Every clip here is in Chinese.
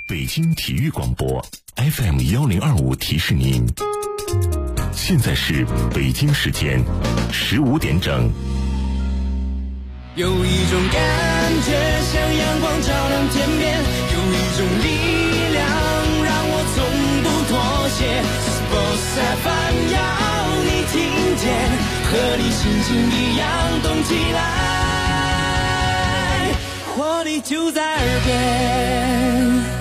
北京体育广播 FM1025 提示您，现在是北京时间15点整。 有一种感觉像阳光照亮天边，有一种力量让我从不妥协。Sports FM 要你听见，和你心情一样动起来，活力就在耳边。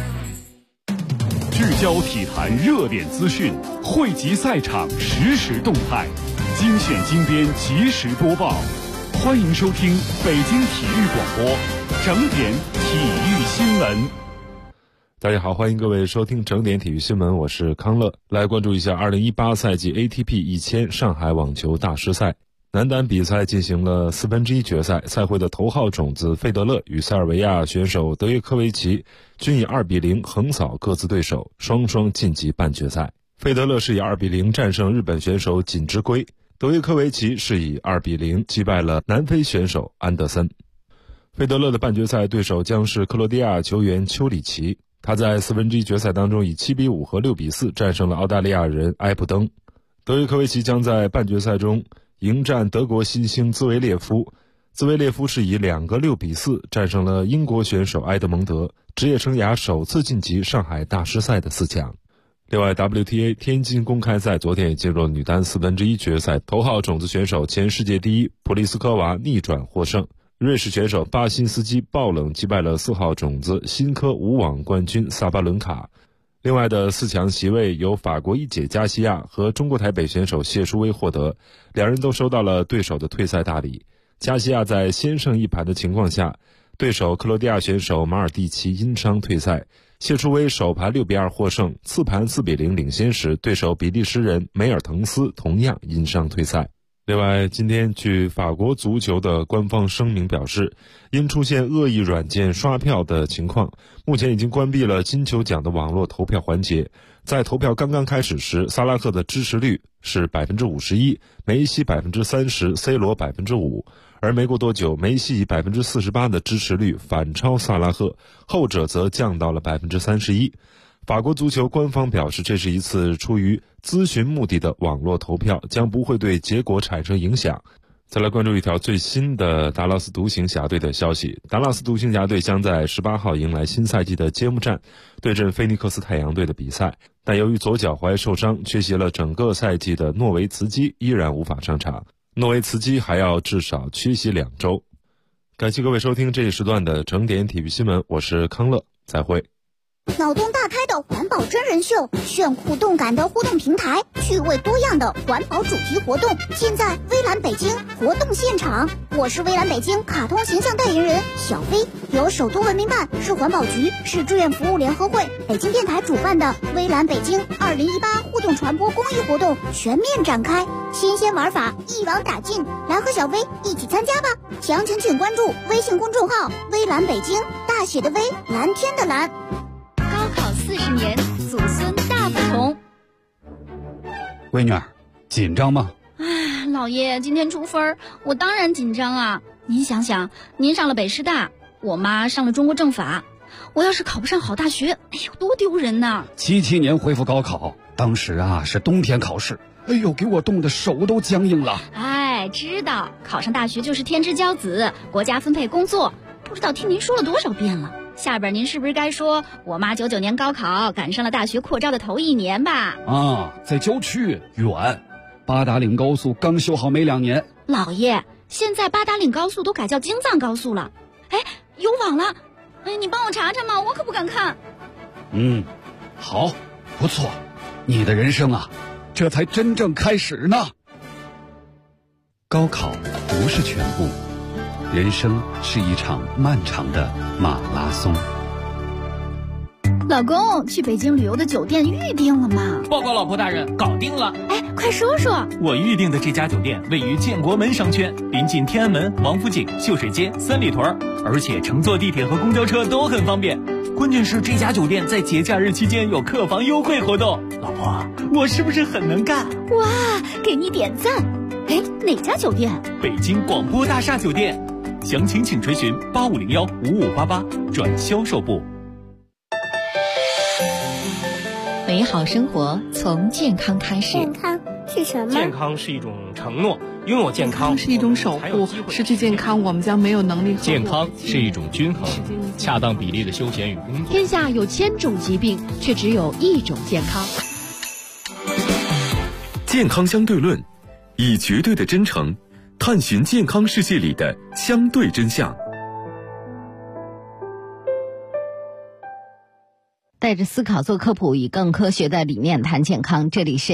聚焦体坛热点资讯，汇集赛场实时动态，精选精编即时播报。欢迎收听北京体育广播整点体育新闻。 大家好，欢迎各位收听整点体育新闻，我是康乐。来关注一下2018赛季 ATP 1000上海网球大师赛。男单比赛进行了1/4决赛，赛会的头号种子费德勒与塞尔维亚选手德约科维奇均以2-0横扫各自对手，双双晋级半决赛。费德勒是以2-0战胜日本选手锦织圭，德约科维奇是以2-0击败了南非选手安德森。费德勒的半决赛对手将是克罗地亚球员丘里奇，他在1/4决赛当中以7-5和6-4战胜了澳大利亚人埃普登。德约科维奇将在半决赛中迎战德国新星兹维列夫，兹维列夫是以2个6-4战胜了英国选手埃德蒙德，职业生涯首次晋级上海大师赛的4强。另外 WTA 天津公开赛昨天也进入了女单1/4决赛，头号种子选手前世界第一普利斯科娃逆转获胜，瑞士选手巴辛斯基爆冷击败了4号种子新科无网冠军萨巴伦卡。另外的4强席位由法国一姐加西亚和中国台北选手谢淑薇获得，两人都收到了对手的退赛大礼。加西亚在先胜一盘的情况下，对手克罗地亚选手马尔蒂奇因伤退赛。谢淑薇首盘6-2获胜，次盘4-0领先时，对手比利时人梅尔滕斯同样因伤退赛。另外，今天据法国足球的官方声明表示，因出现恶意软件刷票的情况，目前已经关闭了金球奖的网络投票环节。在投票刚刚开始时，萨拉赫的支持率是51%，梅西30%， C 罗5%，而没过多久，梅西以48%的支持率反超萨拉赫，后者则降到了31%。法国足球官方表示，这是一次出于咨询目的的网络投票，将不会对结果产生影响。再来关注一条最新的达拉斯独行侠队的消息，达拉斯独行侠队将在18号迎来新赛季的揭幕战，对阵菲尼克斯太阳队的比赛，但由于左脚踝受伤，缺席了整个赛季的诺维茨基依然无法上场，诺维茨基还要至少缺席2周。感谢各位收听这一时段的整点体育新闻，我是康乐，再会。 脑洞大开的环保真人秀，炫酷动感的互动平台，趣味多样的环保主题活动，尽在微蓝北京活动现场。我是微蓝北京卡通形象代言人小飞，由首都文明办、市环保局、市志愿服务联合会、北京电台主办的微蓝北京2018互动传播公益活动全面展开，新鲜玩法一网打尽，来和小飞一起参加吧！详情请关注微信公众号微蓝北京，大写的微，蓝天的蓝。 高考40年，祖孙大不同。 闺女儿，紧张吗？ 哎，老爷，今天出分，我当然紧张啊！您想想，您上了北师大，我妈上了中国政法，我要是考不上好大学，哎呦，多丢人呐 ！77年恢复高考，当时啊是冬天考试，哎呦，给我冻得手都僵硬了。 哎，知道考上大学就是天之骄子，国家分配工作，不知道听您说了多少遍了。下边您是不是该说我妈99年高考赶上了大学扩招的头1年吧？ 啊，在郊区远，八达岭高速刚修好没2年。 老爷，现在八达岭高速都改叫京藏高速了。哎，有网了，哎，你帮我查查嘛，我可不敢看。 好，不错，你的人生啊，这才真正开始呢。高考不是全部，人生是一场漫长的马拉松。 老公，去北京旅游的酒店预定了吗？ 报告老婆大人，搞定了。 哎，快说说。 我预定的这家酒店位于建国门商圈，临近天安门、王府井、秀水街、三里屯，而且乘坐地铁和公交车都很方便。关键是这家酒店在节假日期间有客房优惠活动。老婆，我是不是很能干？ 哇，给你点赞。哎，哪家酒店？ 北京广播大厦酒店。详情请垂询85015588转销售部。 美好生活从健康开始。 健康是什么？ 健康是一种承诺，拥有健康是一种守护，失去健康我们将没有能力。 健康是一种均衡，恰当比例的休闲与工作。 天下有1000种疾病，却只有1种健康。 健康相对论，以绝对的真诚探寻健康世界里的相对真相。 带着思考做科普，以更科学的理念谈健康。这里是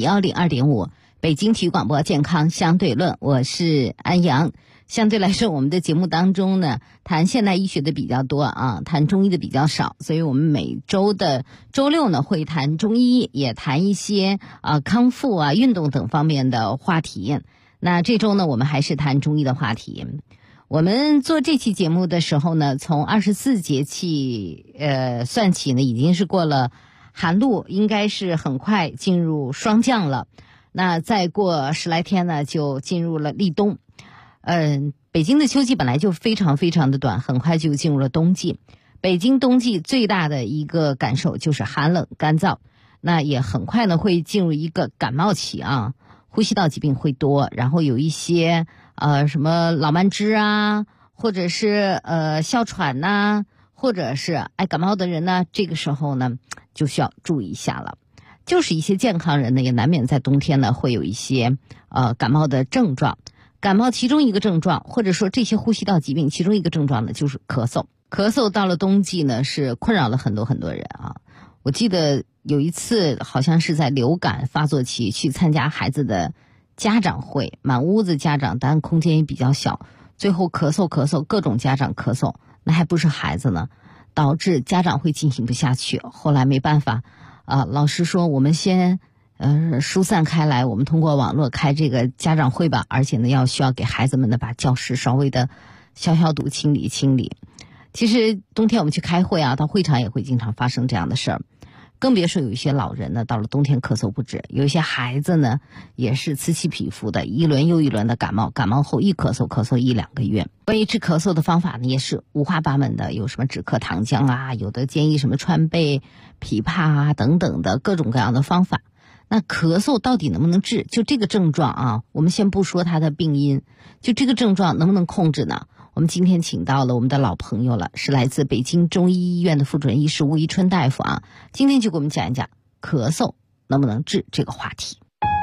FM102.5 北京体育广播健康相对论，我是安阳。相对来说，我们的节目当中呢，谈现代医学的比较多啊，谈中医的比较少，所以我们每周的周六呢会谈中医，也谈一些康复啊、运动等方面的话题。那这周呢，我们还是谈中医的话题。我们做这期节目的时候呢，从24节气算起呢，已经是过了寒露，应该是很快进入霜降了。那再过10来天呢，就进入了立冬。北京的秋季本来就非常非常的短，很快就进入了冬季。北京冬季最大的一个感受就是寒冷干燥，那也很快呢会进入一个感冒期啊，呼吸道疾病会多，然后有一些什么老慢支啊，或者是哮喘呐，或者是爱感冒的人呢，这个时候呢就需要注意一下了。就是一些健康人呢，也难免在冬天呢会有一些感冒的症状。感冒其中一个症状，或者说这些呼吸道疾病其中一个症状呢，就是咳嗽。咳嗽到了冬季呢，是困扰了很多很多人啊。我记得有一次好像是在流感发作期去参加孩子的家长会，满屋子家长，但空间也比较小，最后咳嗽，各种家长咳嗽，那还不是孩子呢，导致家长会进行不下去。后来没办法老师说我们先疏散开来，我们通过网络开这个家长会吧，而且呢需要给孩子们呢把教室稍微的消毒清理。其实冬天我们去开会啊，到会场也会经常发生这样的事儿，更别说有一些老人呢到了冬天咳嗽不止，有一些孩子呢也是此起彼伏的，一轮又一轮的感冒后一咳嗽1-2个月。关于治咳嗽的方法呢也是五花八门的，有什么止咳糖浆啊，有的建议什么川贝、枇杷啊等等的各种各样的方法。那咳嗽到底能不能治？就这个症状啊，我们先不说它的病因，就这个症状能不能控制呢？我们今天请到了我们的老朋友了，是来自北京中医医院的副主任医师吴宜春大夫啊，今天就给我们讲一讲咳嗽能不能治这个话题。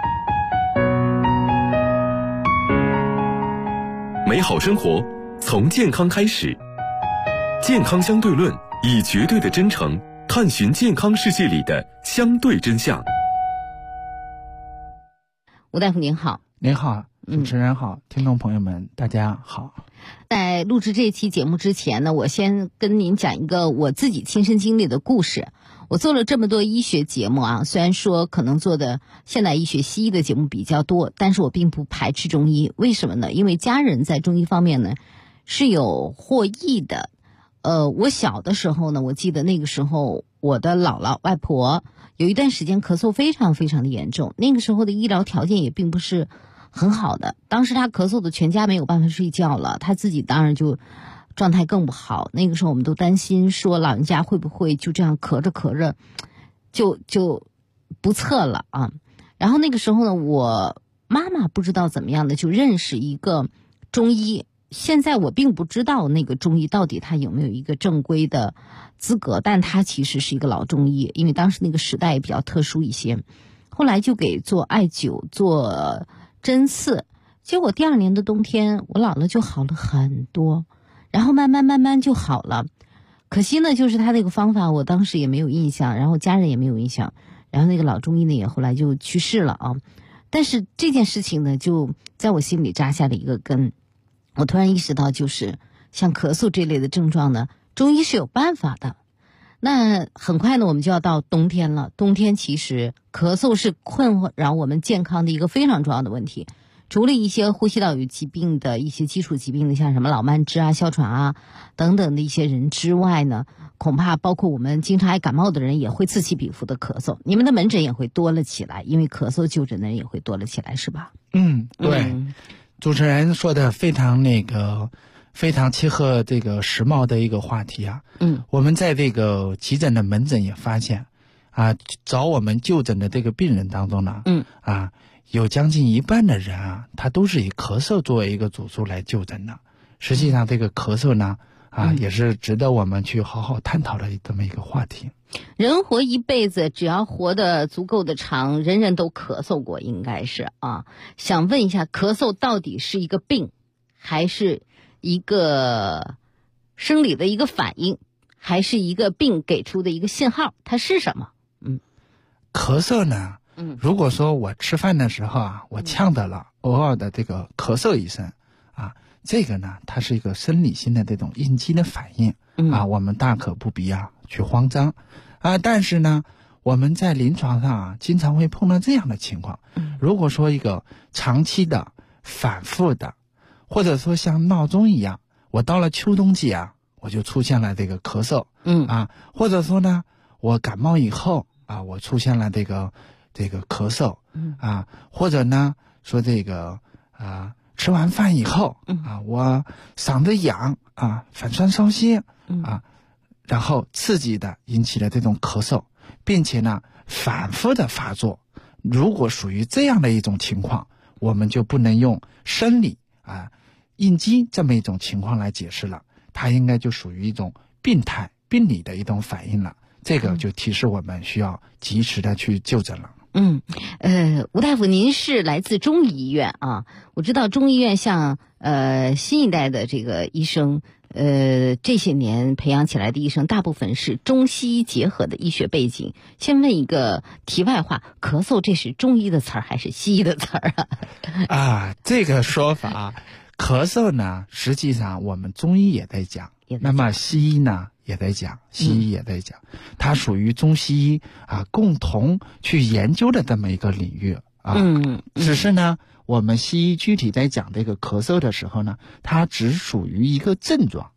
美好生活从健康开始，健康相对论，以绝对的真诚探寻健康世界里的相对真相。 吴大夫您好。 您好，主持人好，听众朋友们大家好。 在录制这期节目之前呢，我先跟您讲一个我自己亲身经历的故事。我做了这么多医学节目啊，虽然说可能做的现代医学西医的节目比较多，但是我并不排斥中医。为什么呢？因为家人在中医方面呢是有获益的。我小的时候呢，我记得那个时候我的姥姥外婆有一段时间咳嗽非常非常的严重，那个时候的医疗条件也并不是很好的，当时她咳嗽的全家没有办法睡觉了，她自己当然就状态更不好。那个时候我们都担心说老人家会不会就这样咳着就不测了啊。然后那个时候呢，我妈妈不知道怎么样的就认识一个中医，现在我并不知道那个中医到底他有没有一个正规的资格，但他其实是一个老中医，因为当时那个时代也比较特殊一些。后来就给做艾灸做针刺，结果第2年的冬天我姥姥就好了很多，然后慢慢就好了。可惜呢就是他那个方法我当时也没有印象，然后家人也没有印象，然后那个老中医呢也后来就去世了啊。但是这件事情呢就在我心里扎下了一个根，我突然意识到就是像咳嗽这类的症状呢，中医是有办法的。那很快呢我们就要到冬天了，冬天其实咳嗽是困扰我们健康的一个非常重要的问题。除了一些呼吸道有疾病的一些基础疾病的，像什么老慢支啊、哮喘啊等等的一些人之外呢，恐怕包括我们经常爱感冒的人也会此起彼伏的咳嗽，你们的门诊也会多了起来，因为咳嗽就诊的人也会多了起来，是吧？ 对，主持人说的非常非常契合这个时髦的一个话题啊。我们在这个急诊的门诊也发现找我们就诊的这个病人当中呢，有将近一半的人啊，他都是以咳嗽作为一个主诉来就诊的。实际上这个咳嗽呢，也是值得我们去好好探讨的这么一个话题。 人活一辈子，只要活得足够的长，人人都咳嗽过，应该是啊。想问一下，咳嗽到底是一个病，还是一个生理的一个反应，还是一个病给出的一个信号？它是什么？ 咳嗽呢，如果说我吃饭的时候啊，我呛到了，偶尔的这个咳嗽一声啊，这个呢，它是一个生理性的这种应激的反应我们大可不必去慌张但是呢，我们在临床上经常会碰到这样的情况。如果说一个长期的、反复的，或者说像闹钟一样，我到了秋冬季我就出现了这个咳嗽，或者说呢，我感冒以后我出现了这个咳嗽，或者呢说这个吃完饭以后我嗓子痒反酸烧心然后刺激的引起了这种咳嗽，并且呢反复的发作。如果属于这样的一种情况，我们就不能用生理应激这么一种情况来解释了，它应该就属于一种病态病理的一种反应了。这个就提示我们需要及时的去就诊了。 吴大夫，您是来自中医医院我知道中医院像新一代的这个医生，这些年培养起来的医生大部分是中西医结合的医学背景。先问一个题外话，咳嗽这是中医的词儿还是西医的词儿这个说法咳嗽呢，实际上我们中医也在讲，那么西医呢也在讲，它属于中西医共同去研究的这么一个领域只是呢，我们西医具体在讲这个咳嗽的时候呢，它只属于一个症状，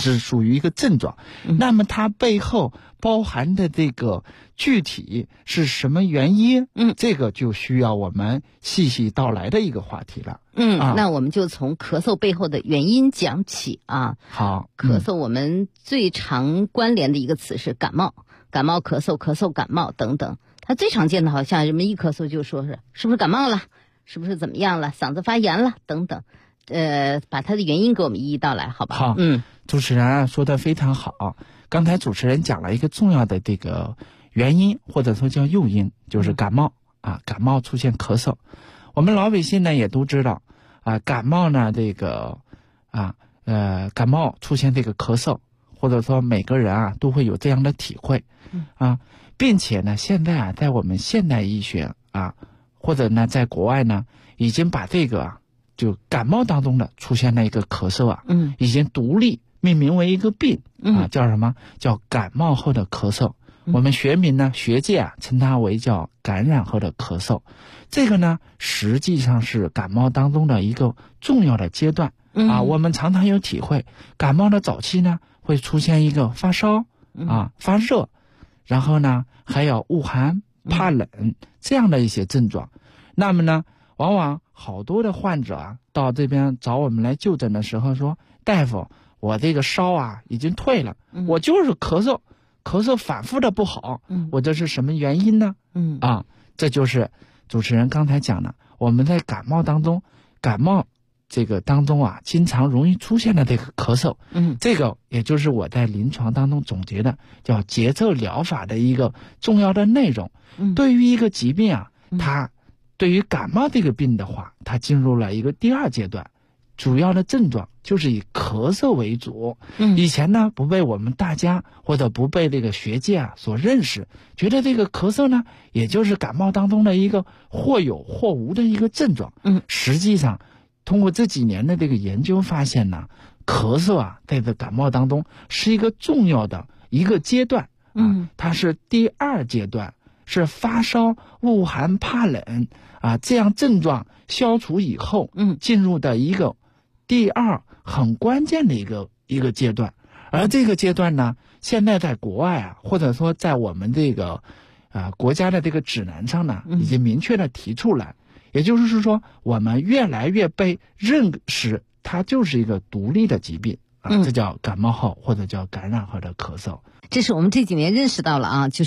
那么它背后包含的这个具体是什么原因，这个就需要我们细细道来的一个话题了。 那我们就从咳嗽背后的原因讲起好， 咳嗽我们最常关联的一个词是感冒，感冒咳嗽，咳嗽感冒等等。它最常见的好像人们一咳嗽就说是不是感冒了，是不是怎么样了，嗓子发炎了等等。把它的原因给我们一一道来，好吧？ 好，主持人说的非常好。刚才主持人讲了一个重要的这个原因，或者说叫诱因，就是感冒感冒出现咳嗽。我们老百姓呢也都知道感冒呢这个感冒出现这个咳嗽，或者说每个人都会有这样的体会并且呢现在在我们现代医学或者呢在国外呢已经把这个就感冒当中的出现了一个咳嗽已经独立命名为一个病叫什么？叫感冒后的咳嗽。我们学名呢，学界称它为叫感染后的咳嗽。这个呢，实际上是感冒当中的一个重要的阶段我们常常有体会，感冒的早期呢，会出现一个发烧发热，然后呢还有恶寒、怕冷这样的一些症状。那么呢，往往好多的患者到这边找我们来就诊的时候说，大夫，我这个烧已经退了，我就是咳嗽反复的不好，我这是什么原因呢？这就是主持人刚才讲的，我们在感冒这个当中经常容易出现的这个咳嗽，这个也就是我在临床当中总结的叫节奏疗法的一个重要的内容。对于一个疾病它对于感冒这个病的话，它进入了一个第二阶段，主要的症状就是以咳嗽为主。以前呢不被我们大家或者不被这个学界所认识，觉得这个咳嗽呢也就是感冒当中的一个或有或无的一个症状。实际上通过这几年的这个研究发现呢，咳嗽在这感冒当中是一个重要的一个阶段它是第二阶段，是发烧、恶寒、怕冷这样症状消除以后进入的一个第二很关键的一个阶段。而这个阶段呢，现在在国外或者说在我们这个国家的这个指南上呢，已经明确的提出来，也就是说我们越来越被认识它就是一个独立的疾病这叫感冒后或者叫感染后的咳嗽。 这是我们这几年认识到了就是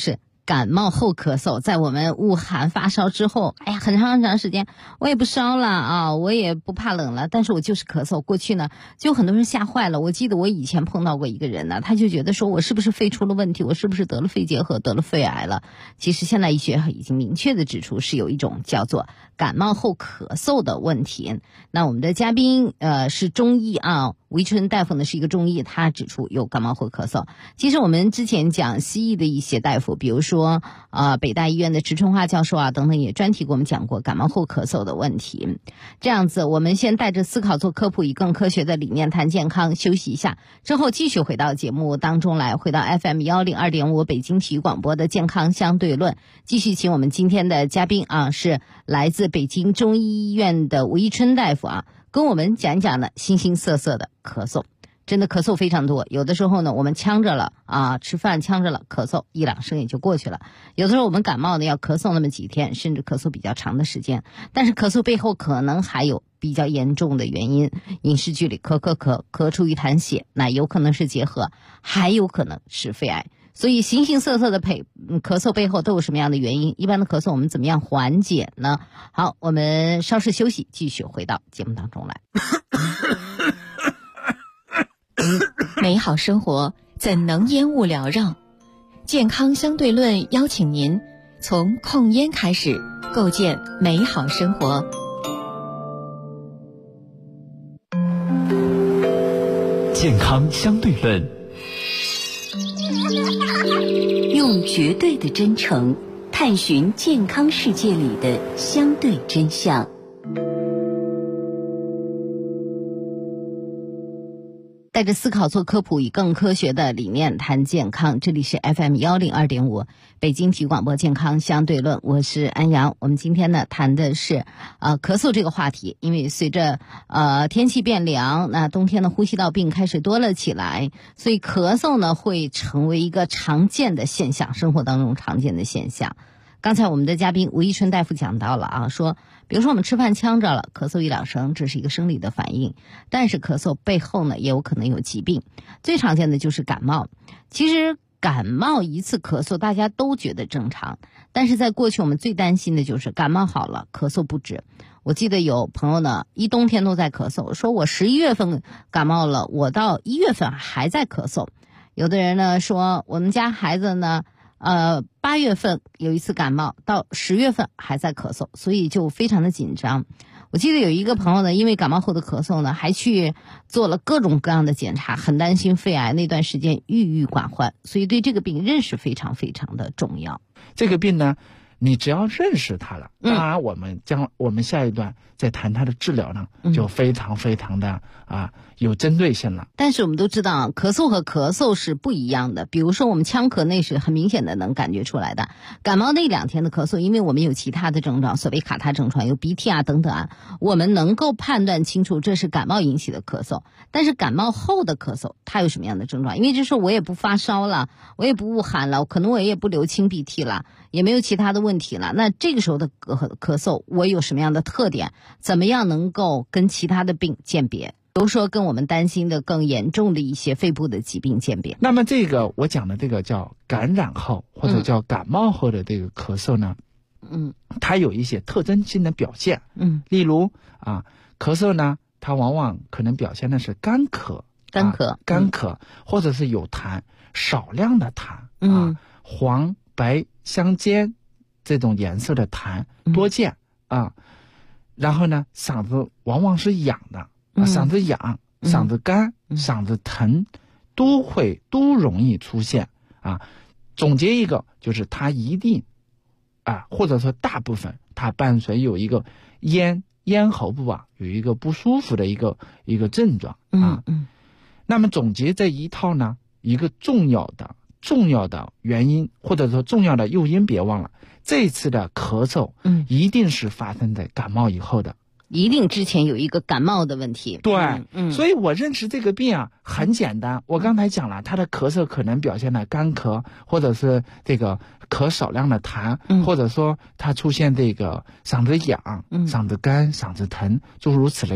感冒后咳嗽，在我们恶寒发烧之后，哎呀，很长时间我也不烧了啊，我也不怕冷了，但是我就是咳嗽。过去呢，就很多人吓坏了。我记得我以前碰到过一个人呢，他就觉得说我是不是肺出了问题，我是不是得了肺结核，得了肺癌了。其实现代医学已经明确的指出，是有一种叫做感冒后咳嗽的问题。那我们的嘉宾是中医啊，吴一春大夫呢是一个中医，他指出有感冒后咳嗽。其实我们之前讲西医的一些大夫，比如说北大医院的池春花教授啊等等，也专题给我们讲过感冒后咳嗽的问题。这样子，我们先带着思考做科普，以更科学的理念谈健康，休息一下之后继续回到节目当中来，回到 FM102.5 北京体育广播的健康相对论，继续请我们今天的嘉宾啊，是来自北京中医医院的吴一春大夫啊，跟我们讲讲呢形形色色的咳嗽。真的咳嗽非常多，有的时候呢我们呛着了啊，吃饭呛着了，咳嗽一两声也就过去了。有的时候我们感冒呢要咳嗽那么几天，甚至咳嗽比较长的时间。但是咳嗽背后可能还有比较严重的原因，饮食剧里咳出一滩血，那有可能是结核，还有可能是肺癌。所以形形色色的咳嗽背后都有什么样的原因？一般的咳嗽我们怎么样缓解呢？好，我们稍事休息，继续回到节目当中来。 美好生活怎能烟雾缭绕？健康相对论邀请您从控烟开始，构建美好生活。 健康相对论， 用绝对的真诚探寻健康世界里的相对真相。 带着思考做科普，以更科学的理念谈健康。这里是 FM102.5 北京体育广播健康相对论，我是安阳。我们今天呢谈的是咳嗽这个话题，因为随着天气变凉，那冬天的呼吸道病开始多了起来，所以咳嗽呢会成为一个常见的现象，生活当中常见的现象。刚才我们的嘉宾吴一春大夫讲到了啊，说比如说我们吃饭呛着了，咳嗽一两声，这是一个生理的反应，但是咳嗽背后呢也有可能有疾病。最常见的就是感冒。其实感冒一次咳嗽大家都觉得正常，但是在过去我们最担心的就是感冒好了咳嗽不止。我记得有朋友呢一冬天都在咳嗽，说我11月份感冒了，我到1月份还在咳嗽。有的人呢说我们家孩子呢8月份有一次感冒，到10月份还在咳嗽，所以就非常的紧张。我记得有一个朋友呢，因为感冒后的咳嗽呢，还去做了各种各样的检查，很担心肺癌，那段时间郁郁寡欢，所以对这个病认识非常非常的重要。 这个病呢，你只要认识它了，当然我们下一段再谈它的治疗呢，就非常非常的有针对性了。 但是我们都知道咳嗽和咳嗽是不一样的，比如说我们呛咳那是很明显的能感觉出来的，感冒那2天的咳嗽，因为我们有其他的症状，所谓卡他症状，有鼻涕啊等等啊，我们能够判断清楚这是感冒引起的咳嗽。但是感冒后的咳嗽它有什么样的症状？因为这时候我也不发烧了，我也不恶寒了，可能我也不流清鼻涕了，也没有其他的问题了，那这个时候的咳嗽我有什么样的特点？怎么样能够跟其他的病鉴别？比如说跟我们担心的更严重的一些肺部的疾病鉴别。 那么这个我讲的这个叫感染后或者叫感冒后的这个咳嗽呢，它有一些特征性的表现。例如咳嗽呢，它往往可能表现的是干咳，或者是有痰，少量的痰，黄白相间这种颜色的痰多见然后呢，嗓子往往是痒的，嗓子痒、嗓子干、嗓子疼，都容易出现总结一个就是它一定或者说大部分它伴随有一个咽喉部有一个不舒服的一个症状那么总结这一套呢，一个重要的原因或者说重要的诱因，别忘了这次的咳嗽一定是发生在感冒以后的， 一定之前有一个感冒的问题。 对，所以我认识这个病很简单，我刚才讲了，他的咳嗽可能表现了干咳，或者是这个咳少量的痰，或者说他出现这个嗓子痒、嗓子干、嗓子疼，诸如此类的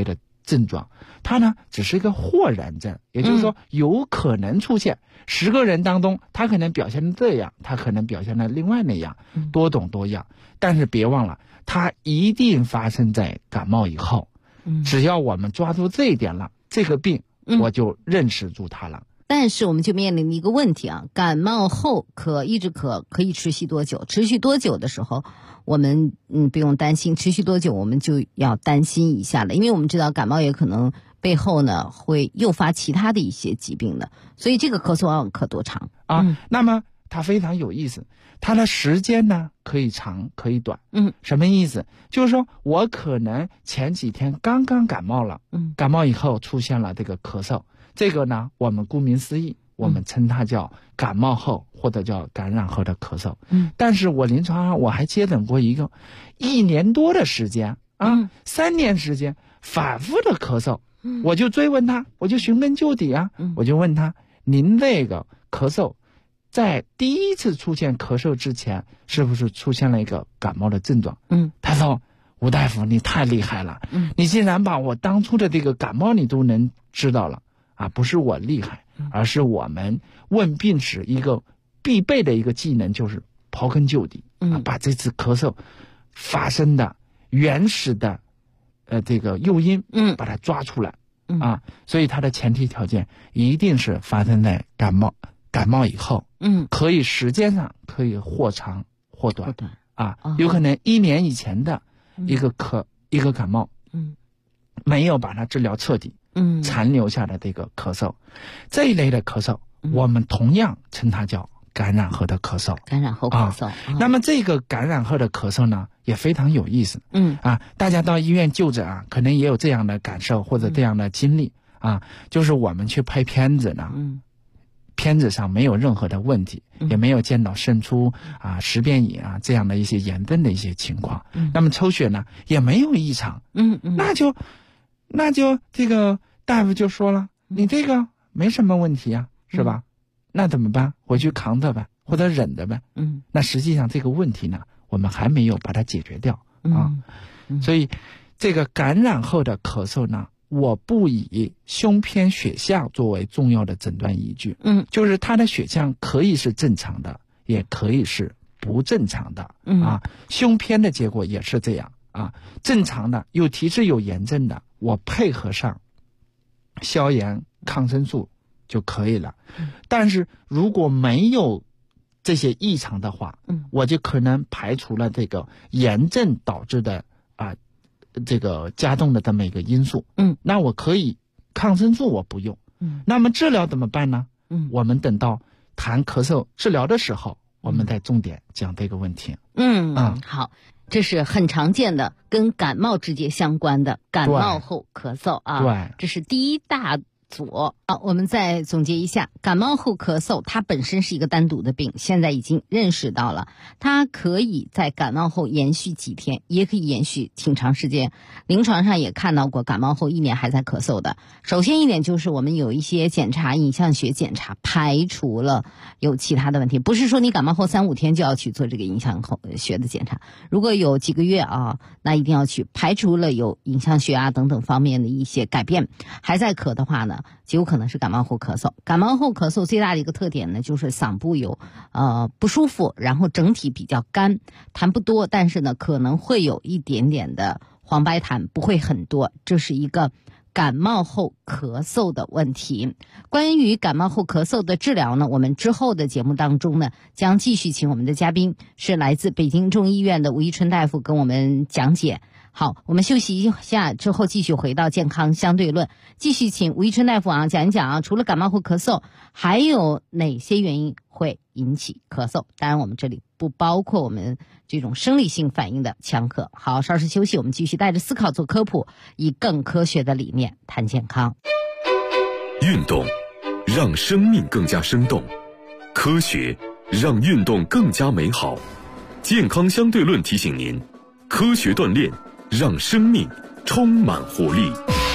症状，它呢只是一个或然症，也就是说有可能出现10个人当中，他可能表现这样，他可能表现的另外那样，多种多样。但是别忘了，它一定发生在感冒以后。只要我们抓住这一点了，这个病我就认识住它了。 但是我们就面临一个问题啊，感冒后一直可以持续多久？持续多久的时候，我们不用担心，持续多久我们就要担心一下了，因为我们知道感冒也可能背后呢会诱发其他的一些疾病的，所以这个咳嗽要咳多长啊？那么它非常有意思，它的时间呢可以长可以短。什么意思？就是说我可能前几天刚刚感冒了，感冒以后出现了这个咳嗽，这个呢我们顾名思义，我们称它叫感冒后或者叫感染后的咳嗽。但是我临床上我还接诊过一个1年多的时间啊，3年时间反复的咳嗽，我就追问他，我就寻根究底啊，我就问他，您这个咳嗽在第一次出现咳嗽之前是不是出现了一个感冒的症状？他说，吴大夫你太厉害了，你竟然把我当初的这个感冒你都能知道了啊！不是我厉害，而是我们问病时一个必备的一个技能，就是刨根究底，把这次咳嗽发生的原始的这个诱因，把它抓出来啊！所以它的前提条件一定是发生在感冒以后，可以时间上可以或长或短啊，有可能1年以前的一个感冒，没有把它治疗彻底，残留下的这个咳嗽，这一类的咳嗽，我们同样称它叫感染后的咳嗽。 感染后咳嗽。 那么这个感染后的咳嗽呢，也非常有意思。大家到医院就诊啊，可能也有这样的感受或者这样的经历啊，就是我们去拍片子呢，片子上没有任何的问题，也没有见到渗出食便饮这样的一些炎症的一些情况。那么抽血呢也没有异常。那就这个大夫就说了，你这个没什么问题啊，是吧？那怎么办？回去扛着呗，或者忍着呗。那实际上这个问题呢，我们还没有把它解决掉啊。所以这个感染后的咳嗽呢，我不以胸片血象作为重要的诊断依据。就是它的血象可以是正常的，也可以是不正常的胸片的结果也是这样啊。正常的有提示有炎症的，我配合上消炎抗生素就可以了。但是如果没有这些异常的话，我就可能排除了这个炎症导致的这个加重的这么一个因素。那我可以抗生素我不用。那么治疗怎么办呢？我们等到谈咳嗽治疗的时候，我们再重点讲这个问题。 好，这是很常见的跟感冒直接相关的感冒后咳嗽啊。 对， 这是第一大组。好，我们再总结一下，感冒后咳嗽它本身是一个单独的病，现在已经认识到了，它可以在感冒后延续几天，也可以延续挺长时间。临床上也看到过感冒后1年还在咳嗽的。首先一点就是我们有一些检查，影像学检查排除了有其他的问题，不是说你感冒后3-5天就要去做这个影像学的检查，如果有几个月那一定要去，排除了有影像学等等方面的一些改变，还在咳的话呢，极有可能是感冒后咳嗽。感冒后咳嗽最大的一个特点呢，就是嗓部有不舒服，然后整体比较干，痰不多，但是呢可能会有一点点的黄白痰，不会很多，这是一个感冒后咳嗽的问题。关于感冒后咳嗽的治疗呢，我们之后的节目当中呢，将继续请我们的嘉宾是来自北京中医院的吴一春大夫跟我们讲解。好，我们休息一下之后继续回到健康相对论，继续请吴一春大夫讲一讲除了感冒后咳嗽还有哪些原因会引起咳嗽。当然我们这里不包括我们这种生理性反应的强咳。好，稍事休息，我们继续带着思考做科普，以更科学的理念谈健康。 运动让生命更加生动，科学让运动更加美好。健康相对论提醒您，科学锻炼让生命充满活力。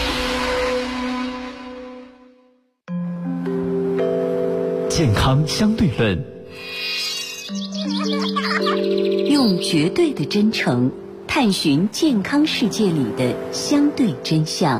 健康相对论， 用绝对的真诚探寻健康世界里的相对真相。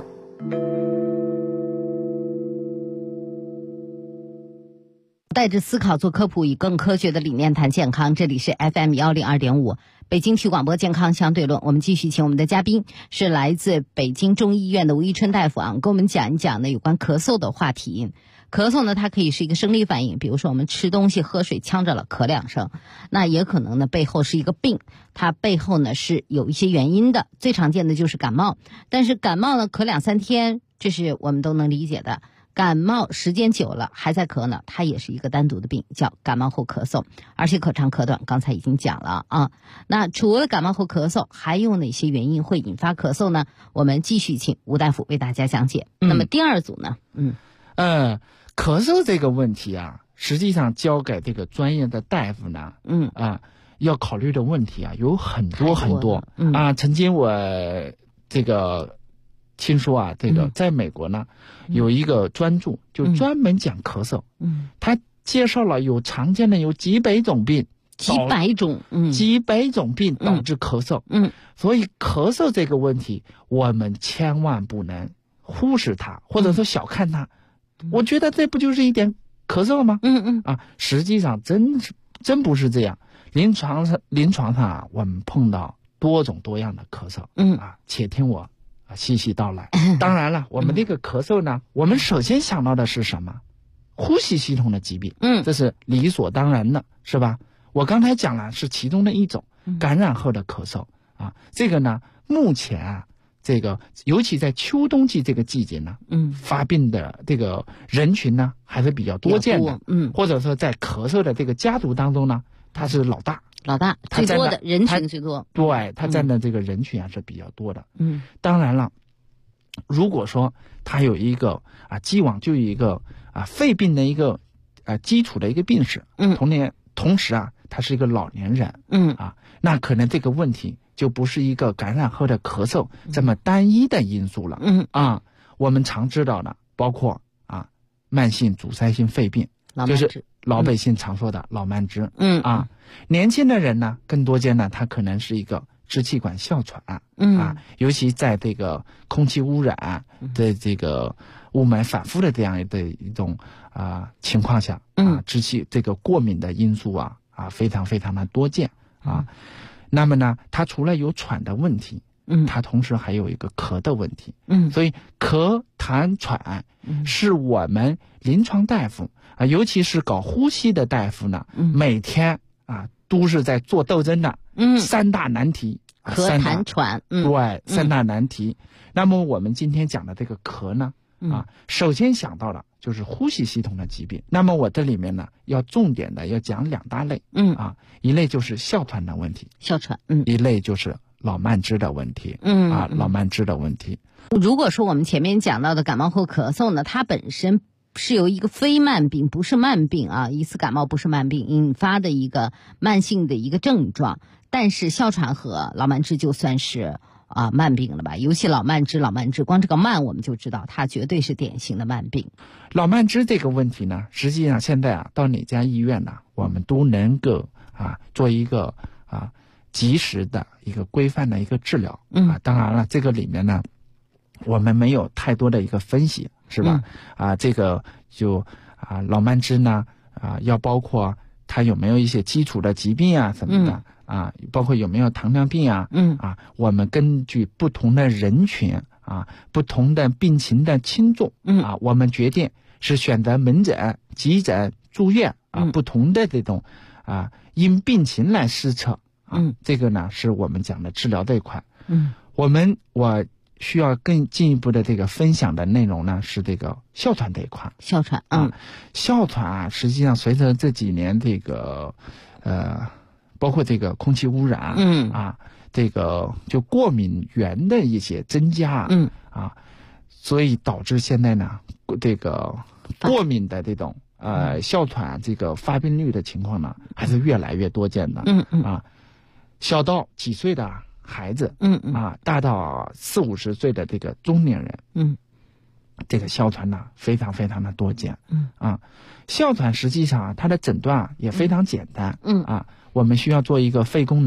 带着思考做科普，以更科学的理念谈健康。这里是 FM102.5 北京体育广播健康相对论。我们继续请我们的嘉宾是来自北京中医院的吴一春大夫啊，跟我们讲一讲呢有关咳嗽的话题。咳嗽呢，它可以是一个生理反应，比如说我们吃东西、喝水呛着了，咳2声，那也可能呢背后是一个病，它背后呢是有一些原因的。最常见的就是感冒，但是感冒呢咳2-3天，这是我们都能理解的。感冒时间久了还在咳呢，它也是一个单独的病，叫感冒后咳嗽，而且可长可短，刚才已经讲了啊。那除了感冒后咳嗽，还有哪些原因会引发咳嗽呢？我们继续请吴大夫为大家讲解。那么第二组呢？ 咳嗽这个问题啊，实际上交给这个专业的大夫呢，要考虑的问题啊有很多很多啊。曾经我这个听说啊，这个在美国呢有一个专著，就专门讲咳嗽，他介绍了有常见的有几百种病， 几百种病导致咳嗽，所以咳嗽这个问题我们千万不能忽视它，或者说小看它。我觉得这不就是一点咳嗽吗？实际上真不是这样。临床上啊，我们碰到多种多样的咳嗽，且听我细细道来。当然了，我们这个咳嗽呢，我们首先想到的是什么？呼吸系统的疾病，这是理所当然的，是吧？我刚才讲了是其中的一种感染后的咳嗽啊。这个呢，目前啊，这个尤其在秋冬季这个季节呢，发病的这个人群呢还是比较多见的，或者说在咳嗽的这个家族当中呢，他是老大最多的人群最多， 对，他占的这个人群还是比较多的。当然了，如果说他有一个既往就有一个肺病的一个基础的一个病史，同时啊他是一个老年人，那可能这个问题就不是一个感染后的咳嗽这么单一的因素了。我们常知道的包括慢性阻塞性肺病，就是老百姓常说的老慢支。年轻的人呢，更多见呢，他可能是一个支气管哮喘，尤其在这个空气污染的这个雾霾反复的这样的一种情况下，支气这个过敏的因素非常非常的多见那么呢，它除了有喘的问题，它同时还有一个咳的问题。所以咳痰喘是我们临床大夫尤其是搞呼吸的大夫呢，每天都是在做斗争的三大难题。 咳痰喘， 对，三大难题。那么我们今天讲的这个咳呢，首先想到的就是呼吸系统的疾病。那么我这里面呢，要重点的要讲2大类，一类就是哮喘的问题，一类就是老慢支的问题，老慢支的问题。 如果说我们前面讲到的感冒后咳嗽呢，它本身是由一个非慢病，不是慢病一次感冒不是慢病引发的一个慢性的一个症状，但是哮喘和老慢支就算是慢病了吧？尤其老慢支，光这个慢我们就知道它绝对是典型的慢病。 老慢支这个问题呢，实际上现在到哪家医院呢，我们都能够做一个及时的一个规范的一个治疗。当然了，这个里面呢，我们没有太多的一个分析，是吧？这个就老慢支呢要包括它有没有一些基础的疾病什么的。包括有没有糖尿病我们根据不同的人群不同的病情的轻重我们决定是选择门诊、急诊、住院不同的这种因病情来施策这个呢是我们讲的治疗这一块。我需要更进一步的这个分享的内容呢是这个哮喘这一块。 哮喘哮喘实际上随着这几年这个包括这个空气污染这个就过敏源的一些增加所以导致现在呢这个过敏的这种哮喘这个发病率的情况呢还是越来越多见的。小到几岁的孩子大到40-50岁的这个中年人这个哮喘呢非常非常的多见。哮喘实际上它的诊断也非常简单我们需要做一个肺功能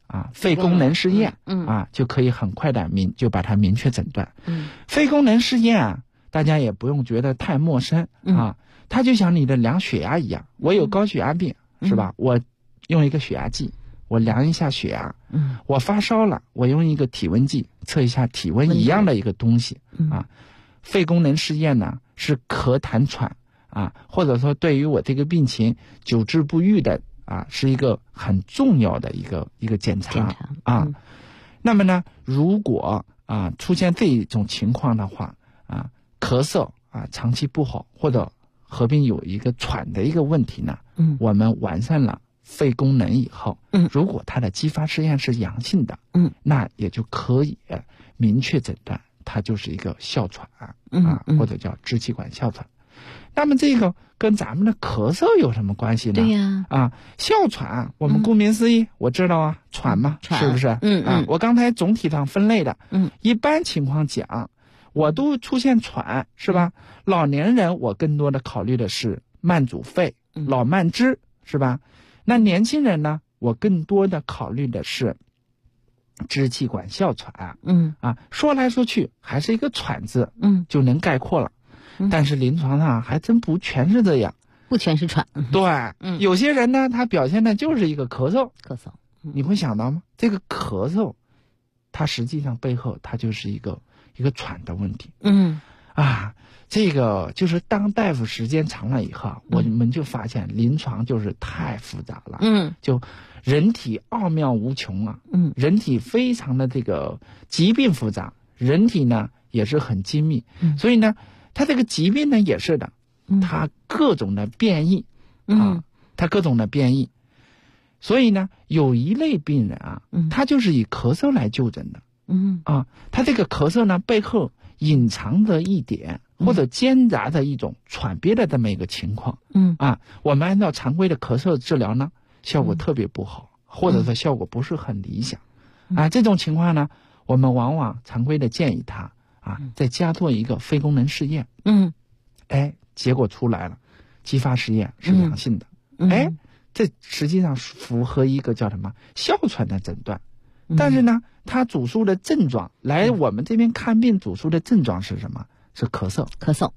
肺功能试验，就可以很快的就把它明确诊断。肺功能试验啊，大家也不用觉得太陌生它就像你的量血压一样，我有高血压病，是吧？我用一个血压计，我量一下血压，我发烧了，我用一个体温计测一下体温一样的一个东西肺功能试验呢是咳痰喘或者说对于我这个病情久治不愈的是一个很重要的一个检查那么呢，如果出现这种情况的话咳嗽长期不好，或者合并有一个喘的一个问题呢，我们完善了肺功能以后，如果它的激发试验是阳性的，那也就可以明确诊断它就是一个哮喘或者叫支气管哮喘。那么这个跟咱们的咳嗽有什么关系呢？ 对呀， 哮喘我们顾名思义，我知道喘嘛，是不是？我刚才总体上分类的，一般情况讲，我都出现喘，是吧？老年人我更多的考虑的是慢阻肺、老慢支，是吧？那年轻人呢，我更多的考虑的是支气管哮喘。说来说去还是一个喘字，就能概括了。但是临床上还真不全是这样， 不全是喘。 对，有些人呢，他表现的就是一个咳嗽。你会想到吗？这个咳嗽，它实际上背后它就是一个喘的问题。这个就是当大夫时间长了以后，我们就发现临床就是太复杂了。就人体奥妙无穷人体非常的这个疾病复杂，人体呢也是很精密，所以呢，它这个疾病呢也是的，它各种的变异它各种的变异，所以呢，有一类病人他就是以咳嗽来就诊的。他这个咳嗽呢背后隐藏着一点或者兼杂着一种喘憋的这么一个情况。我们按照常规的咳嗽治疗呢，效果特别不好，或者说效果不是很理想。这种情况呢，我们往往常规的建议他再加做一个肺功能试验。结果出来了，激发试验是阳性的。这实际上符合一个叫什么哮喘的诊断。但是呢，他主诉的症状来我们这边看病主诉的症状是什么？是咳嗽。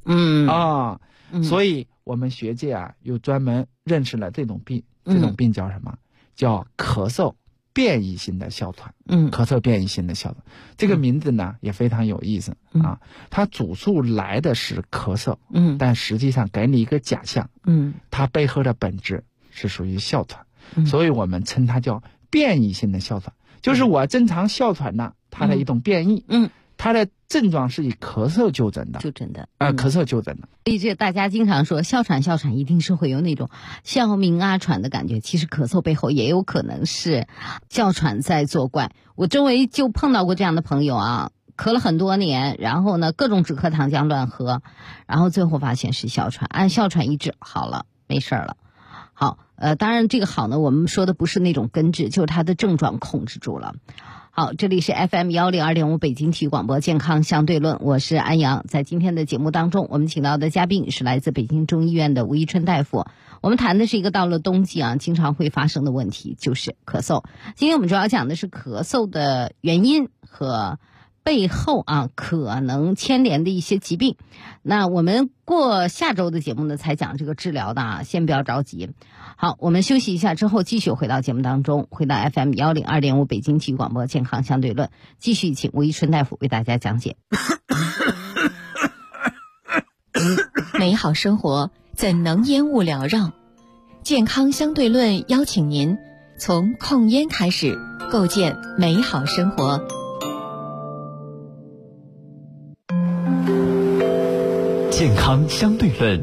所以我们学界又专门认识了这种病，这种病叫什么？叫咳嗽变异性的哮喘。咳嗽变异性的哮喘，这个名字呢也非常有意思它主诉来的是咳嗽，但实际上给你一个假象，它背后的本质是属于哮喘，所以我们称它叫变异性的哮喘。就是我正常哮喘呢，它的一种变异，它的症状是以咳嗽就诊的，咳嗽就诊的。 所以这大家经常说哮喘一定是会有那种哮鸣喘的感觉，其实咳嗽背后也有可能是哮喘在作怪。我周围就碰到过这样的朋友咳了很多年，然后呢各种止咳糖浆乱喝，然后最后发现是哮喘，按哮喘一治好了，没事了。好，当然这个好呢，我们说的不是那种根治，就是它的症状控制住了。好，这里是 FM102.5 北京体育广播健康相对论，我是安阳。在今天的节目当中，我们请到的嘉宾是来自北京中医院的吴一春大夫。我们谈的是一个到了冬季经常会发生的问题，就是咳嗽。今天我们主要讲的是咳嗽的原因和背后可能牵连的一些疾病。那我们过下周的节目呢才讲这个治疗的先不要着急。好，我们休息一下之后继续回到节目当中，回到 FM102.5 北京体育广播健康相对论，继续请吴一春大夫为大家讲解。 美好生活怎能烟雾缭绕？健康相对论邀请您从控烟开始，构建美好生活。 健康相对论，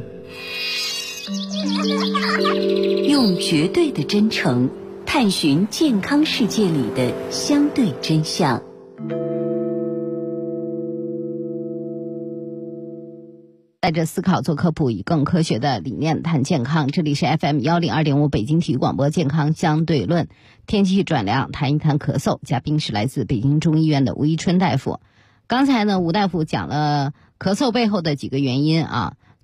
用绝对的真诚探寻健康世界里的相对真相。 带着思考做科普，以更科学的理念谈健康。这里是 FM102.5 北京体育广播健康相对论。天气转凉，谈一谈咳嗽，嘉宾是来自北京中医院的吴一春大夫。刚才呢，吴大夫讲了咳嗽背后的几个原因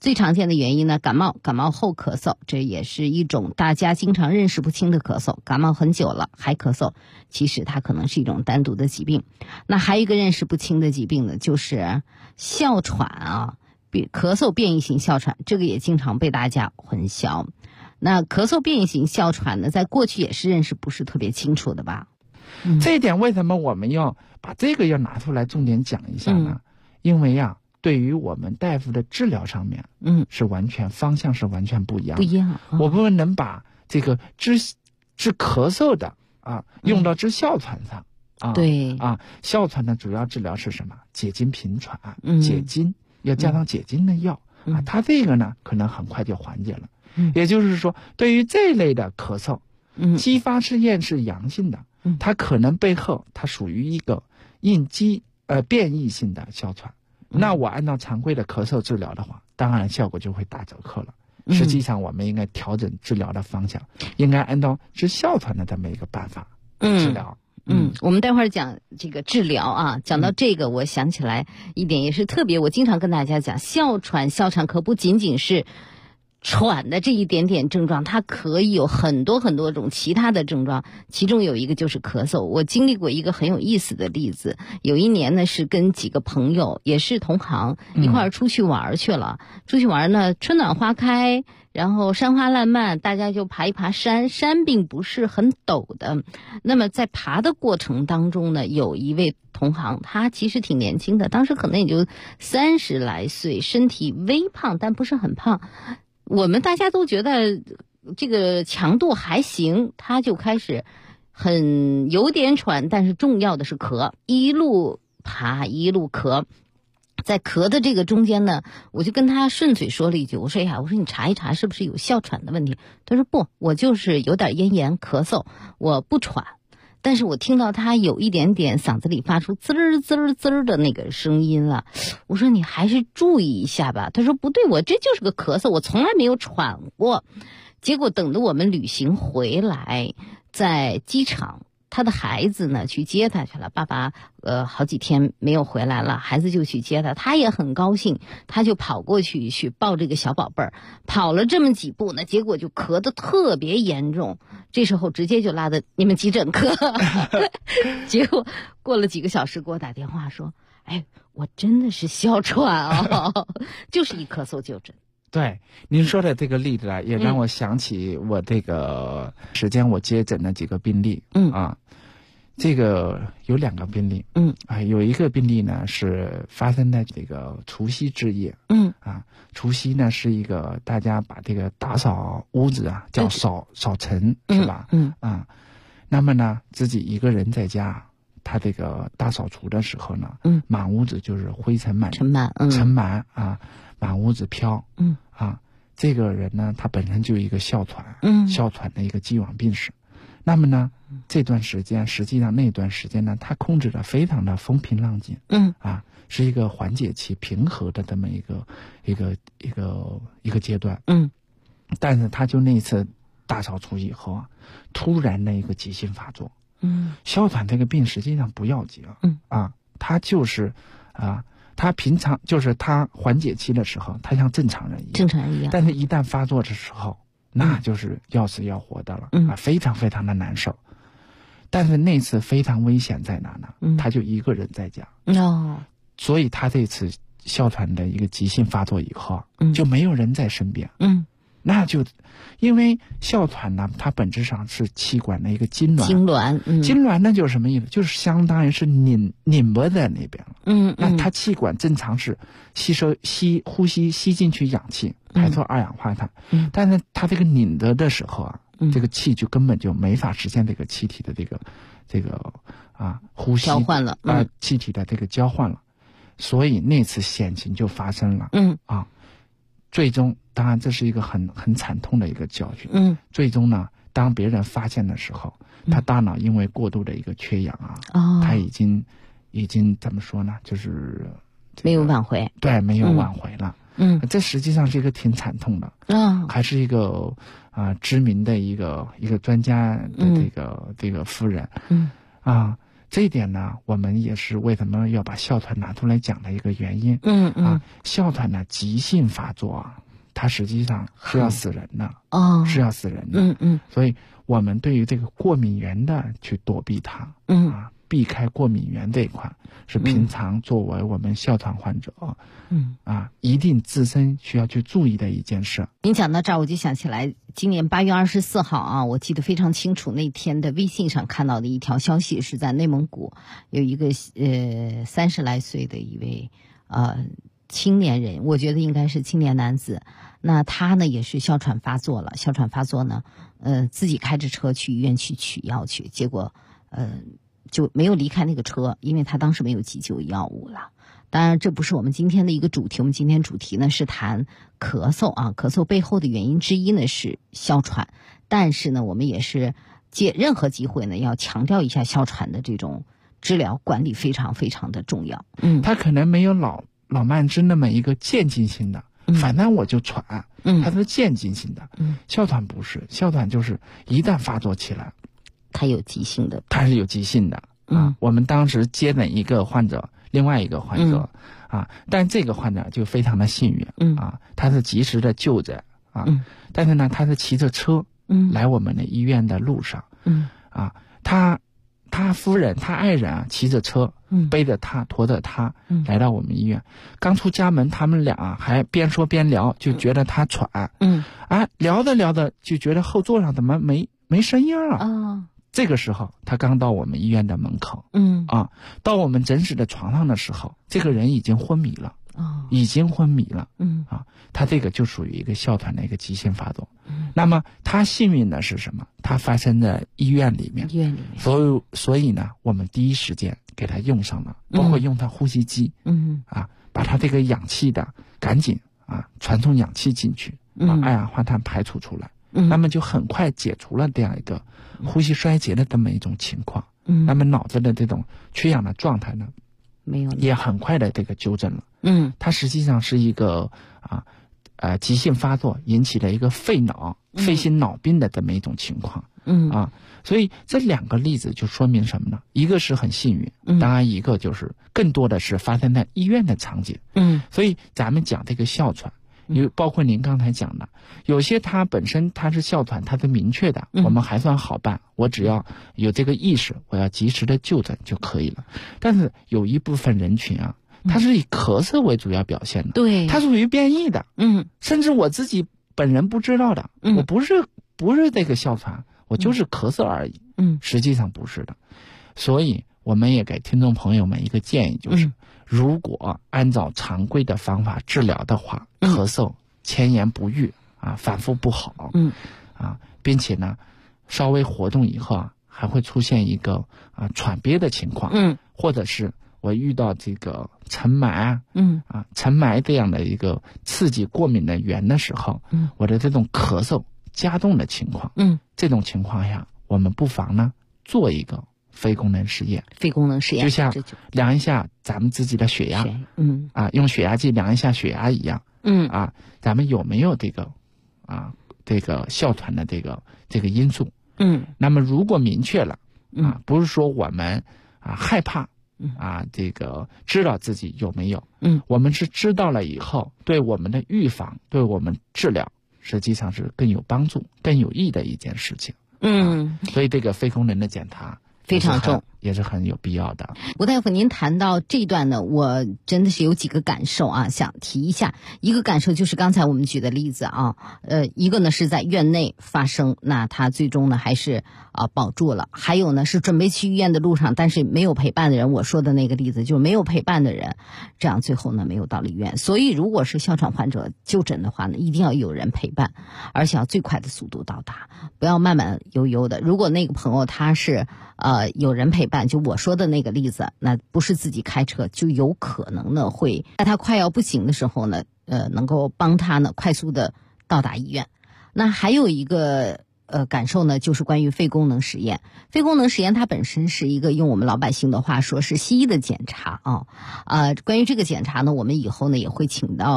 最常见的原因呢，感冒后咳嗽，这也是一种大家经常认识不清的咳嗽。感冒很久了还咳嗽，其实它可能是一种单独的疾病。那还有一个认识不清的疾病呢，就是哮喘啊，咳嗽变异性哮喘，这个也经常被大家混淆。那咳嗽变异性哮喘呢，在过去也是认识不是特别清楚的吧？ 这一点为什么我们要把这个要拿出来重点讲一下呢？因为啊，对于我们大夫的治疗上面，是方向是完全不一样。不一样，我们能把这个治咳嗽的啊，用到治哮喘上啊。对啊，哮喘的主要治疗是什么？解筋平喘，解筋要加上解筋的药啊。它这个呢，可能很快就缓解了。也就是说，对于这类的咳嗽，激发试验是阳性的，它可能背后它属于一个变异性的哮喘。那我按照常规的咳嗽治疗的话，当然效果就会打折扣了。实际上我们应该调整治疗的方向，应该按照治哮喘的这么一个办法治疗。 我们待会儿讲这个治疗啊，讲到这个我想起来一点也是特别，我经常跟大家讲，哮喘可不仅仅是喘的这一点点症状，它可以有很多很多种其他的症状，其中有一个就是咳嗽。我经历过一个很有意思的例子，有一年呢是跟几个朋友也是同行一块儿出去玩去了，出去玩呢春暖花开，然后山花烂漫，大家就爬一爬山，山并不是很陡的。那么在爬的过程当中呢，有一位同行，他其实挺年轻的，当时可能也就30来岁，身体微胖但不是很胖。我们大家都觉得这个强度还行，他就开始有点喘，但是重要的是咳，一路爬一路咳。在咳的这个中间呢，我就跟他顺嘴说了一句，我说你查一查是不是有哮喘的问题。他说不，我就是有点咽炎咳嗽，我不喘。但是我听到他有一点点嗓子里发出滋儿滋儿滋儿的那个声音了，我说你还是注意一下吧。他说不对，我这就是个咳嗽，我从来没有喘过。结果等着我们旅行回来，在机场，他的孩子呢去接他去了，爸爸好几天没有回来了，孩子就去接他，他也很高兴，他就跑过去抱这个小宝贝儿，跑了这么几步呢，结果就咳得特别严重，这时候直接就拉到你们急诊科结果过了几个小时给我打电话说，我真的是哮喘啊就是一咳嗽就诊。 对，您说的这个例子啊，也让我想起我这个时间我接诊的几个病例。这个有2个病例。有一个病例呢是发生在这个除夕之夜。除夕呢是一个大家把这个打扫屋子啊叫扫尘，是吧？那么呢自己一个人在家，他这个大扫除的时候呢，满屋子就是灰尘螨啊，满屋子飘。这个人呢，他本身就有一个哮喘，哮喘的一个既往病史。那么呢，这段时间实际上那段时间呢，他控制的非常的风平浪静。是一个缓解期平和的这么一个阶段。但是他就那次大扫除以后啊，突然的一个急性发作。哮喘这个病实际上不要紧它就是他平常就是他缓解期的时候，他像正常人一样，但是一旦发作的时候，那就是要死要活的了。非常非常的难受。但是那次非常危险在哪呢？他就一个人在家。所以他这次哮喘的一个急性发作以后，就没有人在身边。那就因为哮喘呢，它本质上是气管的一个痉挛。痉挛呢就是什么意思？就是相当于是拧巴在那边了。那它气管正常是呼吸吸进去氧气，排出二氧化碳。但是它这个拧着的时候啊，这个气就根本就没法实现这个气体的这个呼吸交换了。气体的这个交换了。所以那次险情就发生了。最终当然这是一个很惨痛的一个教训。最终呢，当别人发现的时候，他大脑因为过度的一个缺氧他已经怎么说呢，就是没有挽回。 对，没有挽回了。这实际上是一个挺惨痛的。还是一个知名的一个专家的这个夫人。 这一点呢，我们也是为什么要把哮喘拿出来讲的一个原因。哮喘呢急性发作啊，它实际上是要死人的是要死人的。所以我们对于这个过敏源的去躲避它，避开过敏源这一块，是平常作为我们哮喘患者，一定自身需要去注意的一件事。 您讲到这儿，我就想起来，今年8月24号啊，我记得非常清楚，那天的微信上看到的一条消息，是在内蒙古有一个30来岁的一位青年人，我觉得应该是青年男子。那他呢也是哮喘发作了，哮喘发作呢，自己开着车去医院去取药去，结果就没有离开那个车，因为他当时没有急救药物了。当然这不是我们今天的一个主题，我们今天主题呢是谈咳嗽啊，咳嗽背后的原因之一呢是哮喘，但是呢我们也是借任何机会呢要强调一下哮喘的这种治疗管理非常非常的重要。 他可能没有老慢支那么一个渐进性的，反正我就喘，它是渐进性的。哮喘不是，哮喘就是一旦发作起来， 它有急性的， 它是有急性的。我们当时接诊一个患者，另外一个患者但这个患者就非常的幸运他是及时的就诊但是呢，他是骑着车来我们的医院的路上他夫人他爱人骑着车背着他驮着他来到我们医院，刚出家门，他们俩还边说边聊，就觉得他喘聊着聊着就觉得后座上怎么没声音了这个时候他刚到我们医院的门口到我们诊室的床上的时候，这个人已经昏迷了他这个就属于一个哮喘的一个急性发作那么他幸运的是什么？他发生在医院里面所以呢我们第一时间给他用上了包括用他呼吸机把他这个氧气的赶紧传送氧气进去二氧化碳排除出来那么就很快解除了这样一个呼吸衰竭的这么一种情况那么脑子的这种缺氧的状态呢没有也很快的这个纠正了它实际上是一个急性发作引起的一个肺心脑病的这么一种情况所以这两个例子就说明什么呢？一个是很幸运当然一个就是更多的是发生在医院的场景所以咱们讲这个哮喘包括您刚才讲的，有些它本身它是哮喘，它是明确的我们还算好办，我只要有这个意识，我要及时的就诊就可以了。但是有一部分人群它是以咳嗽为主要表现的， 对， 它属于变异的甚至我自己本人不知道的我不是这个哮喘，我就是咳嗽而已实际上不是的。所以我们也给听众朋友们一个建议，就是如果按照常规的方法治疗的话咳嗽千言不愈反复不好并且呢稍微活动以后还会出现一个喘憋的情况或者是我遇到这个尘霾尘霾这样的一个刺激过敏的源的时候我的这种咳嗽加重的情况这种情况下我们不妨呢做一个非功能实验就像量一下咱们自己的血压用血压计量一下血压一样咱们有没有这个哮喘的这个因素那么如果明确了不是说我们害怕这个知道自己有没有我们是知道了以后对我们的预防对我们治疗实际上是更有帮助更有益的一件事情所以这个非功能的检查非常重， 也是很有必要的。 吴大夫，您谈到这一段呢，我真的是有几个感受想提一下。一个感受就是刚才我们举的例子一个呢是在院内发生，那他最终呢还是保住了。还有呢是准备去医院的路上，但是没有陪伴的人，我说的那个例子就是没有陪伴的人，这样最后呢没有到了医院。所以如果是哮喘患者就诊的话呢，一定要有人陪伴，而且要最快的速度到达，不要慢慢悠悠的。如果那个朋友他是有人陪伴，就我说的那个例子，那不是自己开车，就有可能呢会在他快要不行的时候呢能够帮他呢快速的到达医院。那还有一个感受呢，就是关于非功能实验。非功能实验它本身是一个用我们老百姓的话说是西医的检查关于这个检查呢，我们以后呢也会请到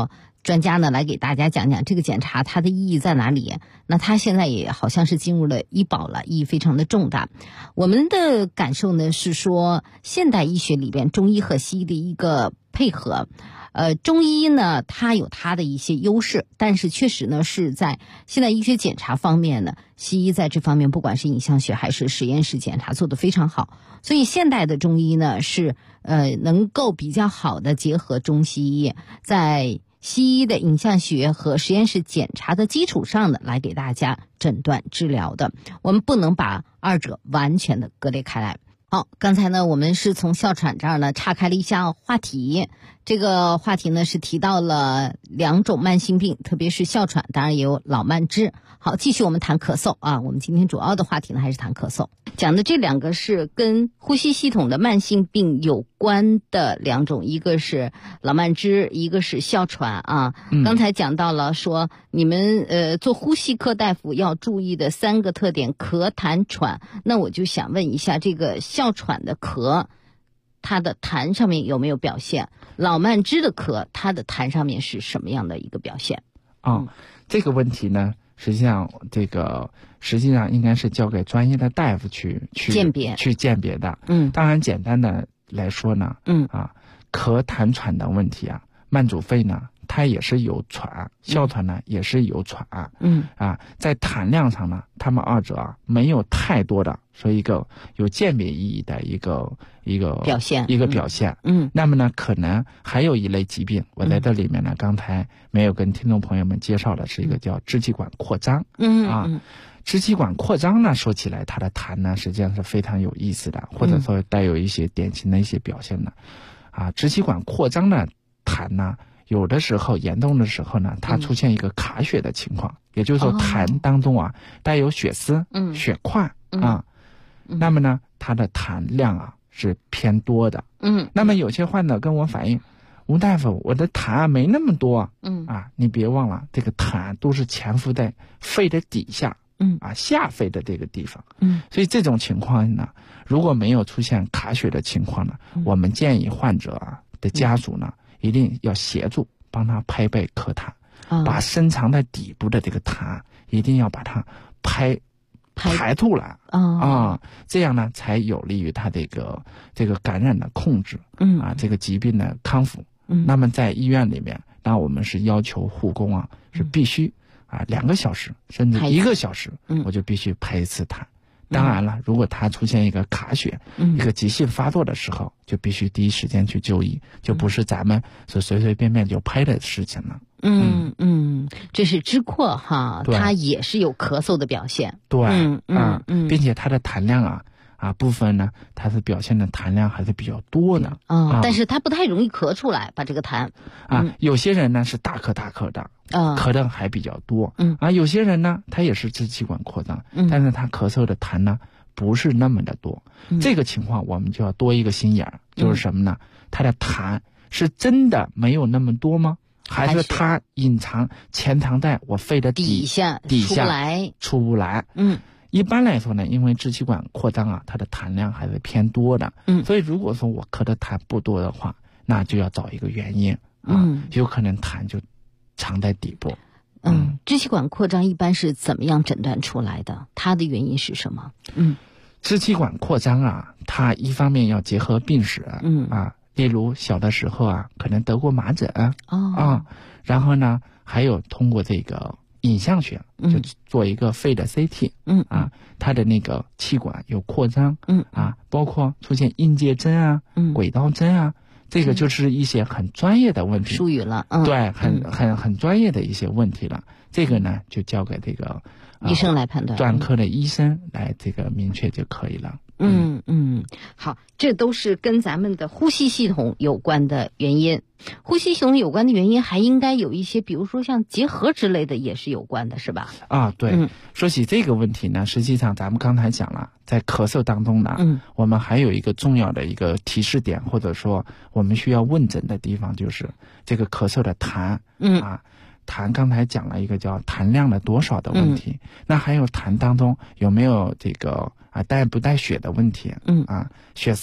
专家呢来给大家讲讲这个检查它的意义在哪里。那它现在也好像是进入了医保了，意义非常的重大。我们的感受呢是说，现代医学里边中医和西医的一个配合。中医呢，它有它的一些优势，但是确实呢是在现代医学检查方面呢，西医在这方面不管是影像学还是实验室检查做得非常好，所以现代的中医呢是能够比较好的结合中西医，在西医的影像学和实验室检查的基础上呢，来给大家诊断治疗的。我们不能把二者完全的割裂开来。好，刚才呢我们是从哮喘这儿呢岔开了一下话题，这个话题呢是提到了2种慢性病，特别是哮喘，当然也有老慢支。好，继续我们谈咳嗽啊，我们今天主要的话题呢还是谈咳嗽，讲的这2个是跟呼吸系统的慢性病有关的2种，一个是老慢支，一个是哮喘啊。刚才讲到了说你们做呼吸科大夫要注意的3个特点，咳痰喘。那我就想问一下，这个哮喘的咳它的痰上面有没有表现？老慢支的咳它的痰上面是什么样的一个表现？ 这个问题呢实际上应该是交给专业的大夫去鉴别的。当然简单的来说呢，咳痰喘的问题啊，慢阻肺呢它也是有喘，哮喘呢也是有喘。在痰量上呢，他们2者啊没有太多的说一个有鉴别意义的一个表现。那么呢，可能还有一类疾病，我在这里面呢刚才没有跟听众朋友们介绍的是一个叫支气管扩张。支气管扩张呢，说起来它的痰呢实际上是非常有意思的，或者说带有一些典型的一些表现的。支气管扩张的痰呢，有的时候严重的时候呢，它出现一个卡血的情况，也就是说痰当中啊带有血丝、血块那么呢，它的痰量啊是偏多的。那么有些患者跟我反映，吴大夫，我的痰没那么多。你别忘了，这个痰都是潜伏在肺的底下。下肺的这个地方。所以这种情况呢，如果没有出现卡血的情况呢，我们建议患者的家属呢，一定要协助帮他拍背咳痰，把深藏在底部的这个痰一定要把它排出来这样呢才有利于他这个感染的控制，这个疾病的康复。那么在医院里面，那我们是要求护工是必须2个小时甚至1个小时，我就必须拍一次痰。当然了，如果他出现一个卡血，一个急性发作的时候，就必须第一时间去就医，就不是咱们所随随便便就拍的事情了。 这是支扩它也是有咳嗽的表现。 对，并且它的痰量部分呢，它是表现的痰量还是比较多的。 但是它不太容易咳出来，把这个痰有些人呢是大咳大咳的，咳的还比较多。有些人呢他也是支气管扩张，但是他咳嗽的痰呢不是那么的多。这个情况我们就要多一个心眼就是什么呢？他的痰是真的没有那么多吗？还是他潜藏在我肺的底下出不来？一般来说呢，因为支气管扩张它的痰量还是偏多的。所以如果说我咳的痰不多的话，那就要找一个原因有可能痰就藏在底部。 支气管扩张一般是怎么样诊断出来的？它的原因是什么？ 支气管扩张它一方面要结合病史例如小的时候可能得过麻疹然后呢还有通过这个影像学就做一个肺的 CT 它的那个气管有扩张包括出现阴结针轨道针这个就是一些很专业的问题， 术语了。 对，很专业的一些问题了。这个呢就交给这个医生来判断， 专科的医生来这个明确就可以了。 好，这都是跟咱们的呼吸系统有关的原因。呼吸系统有关的原因还应该有一些，比如说像结核之类的也是有关的，是吧？ 对。说起这个问题呢，实际上咱们刚才讲了，在咳嗽当中呢，我们还有一个重要的一个提示点，或者说我们需要问诊的地方，就是这个咳嗽的痰痰刚才讲了一个叫痰量的多少的问题，那还有痰当中有没有这个带不带血的问题血丝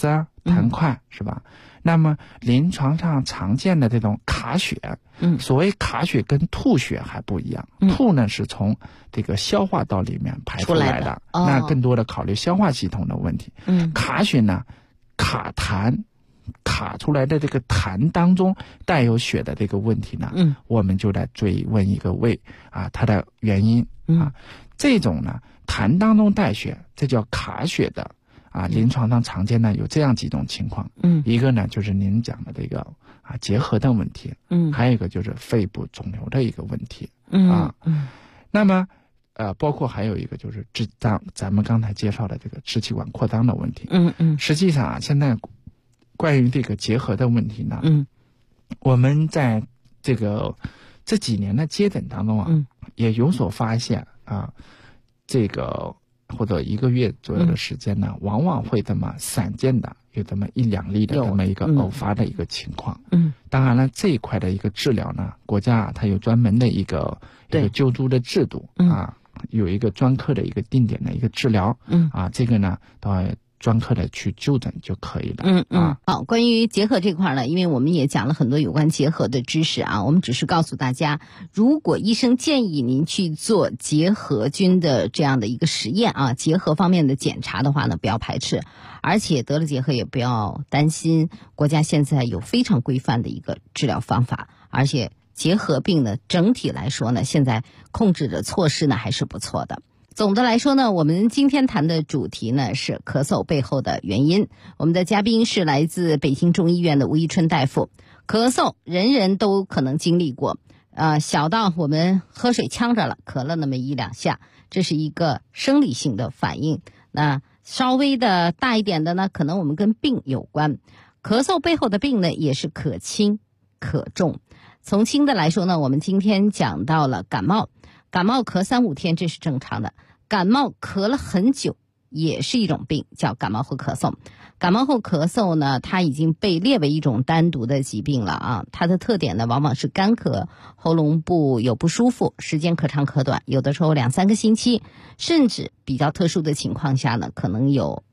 痰块，是吧？那么临床上常见的这种卡血，所谓卡血跟吐血还不一样，吐呢是从这个消化道里面排出来的，那更多的考虑消化系统的问题。卡血呢，卡痰，卡出来的这个痰当中带有血的这个问题呢，我们就来追问一个胃啊，它的原因啊，这种呢痰当中带血，这叫卡血的。临床上常见呢有这样几种情况，一个呢就是您讲的这个结核的问题，还有一个就是肺部肿瘤的一个问题，那么包括还有一个就是咱们刚才介绍的这个支气管扩张的问题，实际上现在关于这个结核的问题呢，我们在这几年的接诊当中也有所发现这个。或者1个月左右的时间呢，往往会这么散见的有这么1-2例的这么一个偶发的一个情况。当然了，这一块的一个治疗呢，国家它有专门的一个救助的制度有一个专科的一个定点的一个治疗这个呢到专科的去就诊就可以了。 好，关于结核这块呢，因为我们也讲了很多有关结核的知识我们只是告诉大家，如果医生建议您去做结核菌的这样的一个实验结核方面的检查的话呢，不要排斥，而且得了结核也不要担心，国家现在有非常规范的一个治疗方法，而且结核病呢整体来说呢，现在控制的措施呢还是不错的。总的来说呢，我们今天谈的主题呢是咳嗽背后的原因。我们的嘉宾是来自北京中医院的吴一春大夫。咳嗽人人都可能经历过，小到我们喝水呛着了，咳了那么1-2下，这是一个生理性的反应。那稍微的大一点的呢，可能我们跟病有关。咳嗽背后的病呢，也是可轻可重。从轻的来说呢，我们今天讲到了感冒咳3-5天，这是正常的。感冒咳了很久也是一种病，叫感冒后咳嗽。感冒后咳嗽呢，它已经被列为一种单独的疾病了它的特点呢，往往是干咳，喉咙部有不舒服，时间可长可短，有的时候2-3个星期，甚至比较特殊的情况下呢，可能有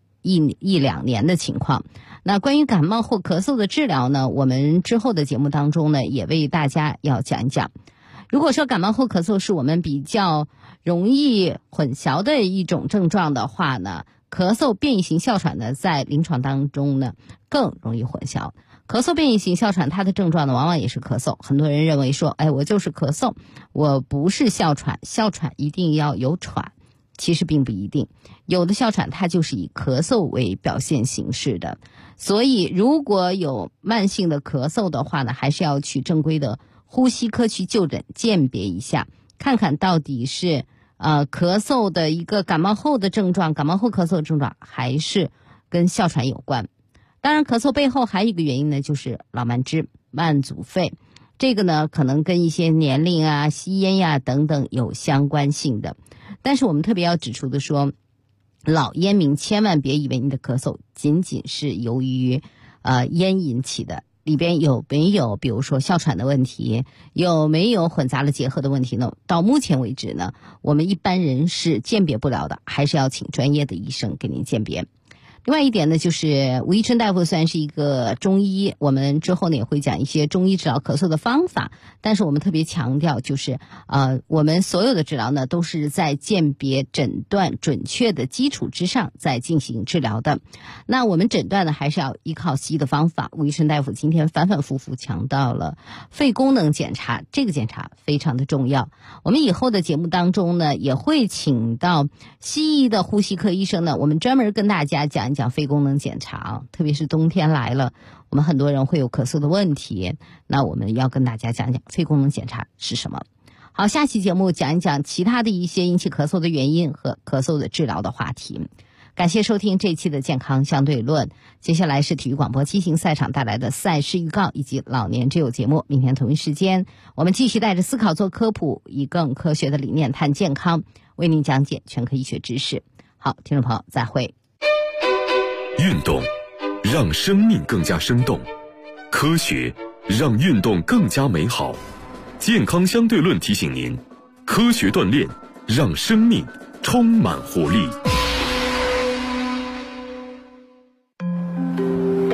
1-2年的情况。那关于感冒后咳嗽的治疗呢，我们之后的节目当中呢，也为大家要讲一讲。如果说感冒后咳嗽是我们比较容易混淆的一种症状的话呢，咳嗽变异型哮喘呢，在临床当中呢更容易混淆。咳嗽变异型哮喘它的症状呢，往往也是咳嗽。很多人认为说，我就是咳嗽，我不是哮喘，哮喘一定要有喘，其实并不一定。有的哮喘它就是以咳嗽为表现形式的，所以如果有慢性的咳嗽的话呢，还是要去正规的呼吸科去就诊鉴别一下，看看到底是咳嗽的一个感冒后的症状，感冒后咳嗽的症状，还是跟哮喘有关。当然咳嗽背后还有一个原因呢，就是老慢支、慢阻肺，这个呢可能跟一些年龄吸烟等等有相关性的。但是我们特别要指出的说，老烟民千万别以为你的咳嗽仅仅是由于烟引起的，里边有没有比如说哮喘的问题，有没有混杂了结核的问题呢？到目前为止呢，我们一般人是鉴别不了的，还是要请专业的医生给您鉴别。另外一点呢，就是吴一春大夫虽然是一个中医，我们之后呢也会讲一些中医治疗咳嗽的方法，但是我们特别强调就是我们所有的治疗呢都是在鉴别诊断准确的基础之上再进行治疗的。那我们诊断呢还是要依靠西医的方法。吴一春大夫今天反反复复强调了肺功能检查，这个检查非常的重要。我们以后的节目当中呢也会请到西医的呼吸科医生呢，我们专门跟大家讲一讲肺功能检查特别是冬天来了，我们很多人会有咳嗽的问题，那我们要跟大家讲讲肺功能检查是什么。好，下期节目讲一讲其他的一些引起咳嗽的原因和咳嗽的治疗的话题。感谢收听这期的健康相对论，接下来是体育广播畸形赛场带来的赛事预告以及老年之友节目。明天同一时间我们继续带着思考做科普，以更科学的理念谈健康，为您讲解全科医学知识。好，听众朋友再会。 运动让生命更加生动，科学让运动更加美好。健康相对论提醒您，科学锻炼让生命充满活力。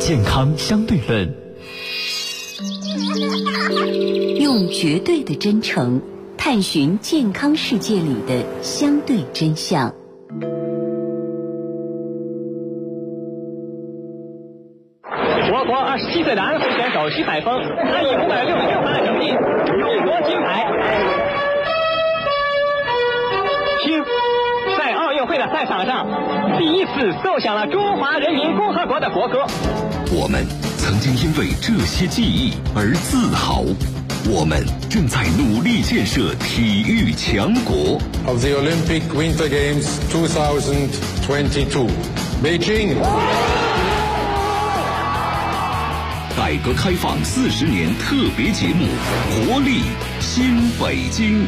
健康相对论， 用绝对的真诚探寻健康世界里的相对真相。 我国27岁的安徽选手徐海峰，他以566分的成绩勇夺金牌。听，在奥运会的赛场上，第一次奏响了中华人民共和国的国歌。 我们曾经因为这些记忆而自豪，我们正在努力建设体育强国。 Of the Olympic Winter Games 2022, Beijing。 改革开放40年特别节目《活力新北京》。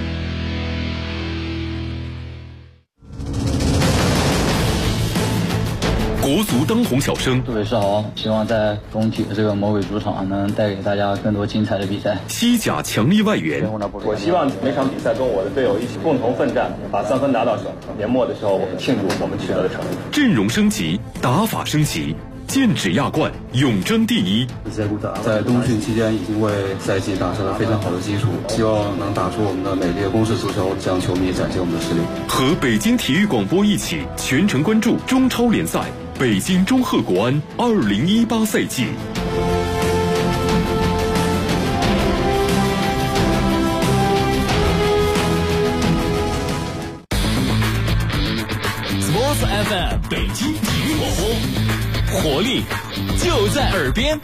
国足当红小生杜伟世豪，希望在中体的这个魔鬼主场能带给大家更多精彩的比赛。 西甲强力外援， 我希望每场比赛跟我的队友一起共同奋战，把3分拿到手。年末的时候，我们庆祝我们取得的成绩。 阵容升级，打法升级，剑指亚冠，永争第一。 在冬训期间已经为赛季打下了非常好的基础，希望能打出我们的美丽的攻势足球，向球迷展现我们的实力。 和北京体育广播一起全程关注中超联赛。北京中赫国安2018赛季。 Sports FM 北京体育广播，活力就在耳边。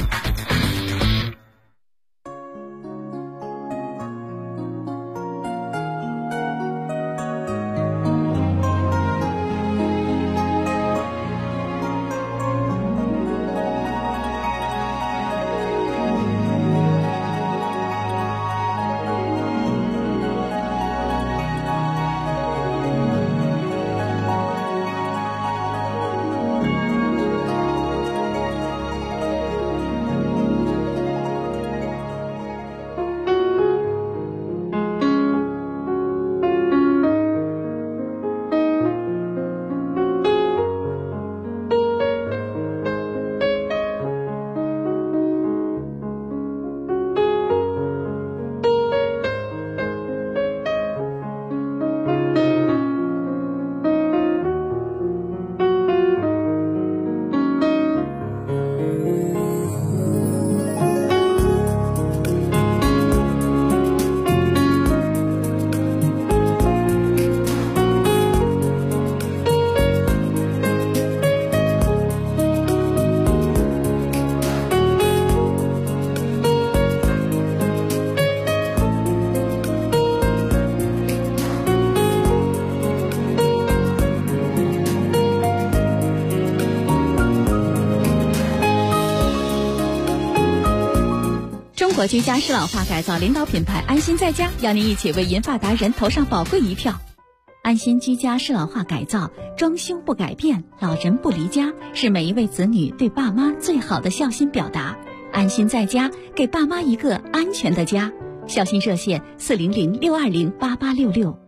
中国居家适老化改造领导品牌安心在家邀您一起为银发达人投上宝贵一票。安心居家适老化改造，装修不改变，老人不离家，是每一位子女对爸妈最好的孝心表达。安心在家，给爸妈一个安全的家。孝心热线400-620-8866。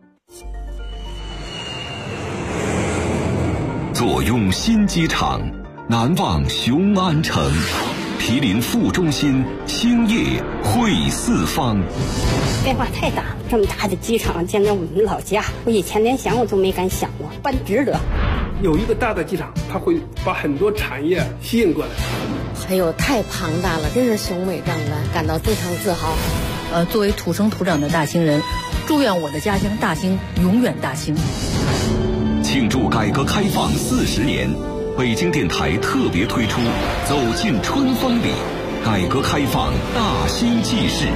坐拥新机场，难忘雄安城。毗邻副中心，兴业汇四方。 变化太大，这么大的机场，见着我们老家，我以前连想我都没敢想过，办值得。 有一个大的机场，它会把很多产业吸引过来。 哎呦，太庞大了，真是雄伟壮观，感到非常自豪。 作为土生土长的大兴人，祝愿我的家乡大兴永远大兴。 庆祝改革开放40年。北京电台特别推出《走进春风里》，改革开放大兴纪事。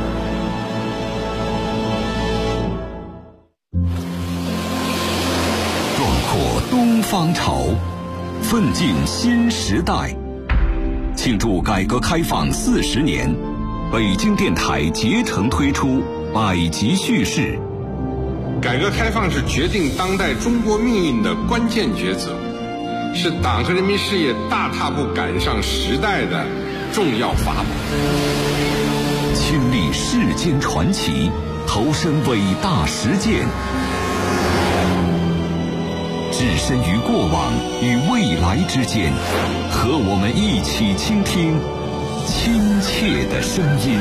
壮阔东方潮，奋进新时代。庆祝改革开放40年，北京电台竭诚推出百集叙事。 改革开放是决定当代中国命运的关键抉择。是党和人民事业大踏步赶上时代的重要法宝。 亲历世间传奇，投身伟大实践， 置身于过往与未来之间，和我们一起倾听亲切的声音。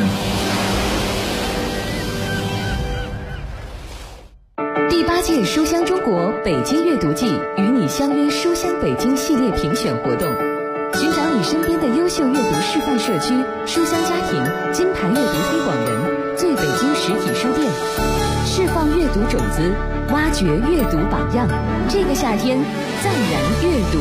第8届书香中国北京阅读季与你相约书香北京系列评选活动，寻找你身边的优秀阅读示范社区、书香家庭、金牌阅读推广人、最北京实体书店，释放阅读种子，挖掘阅读榜样。这个夏天，赞然阅读。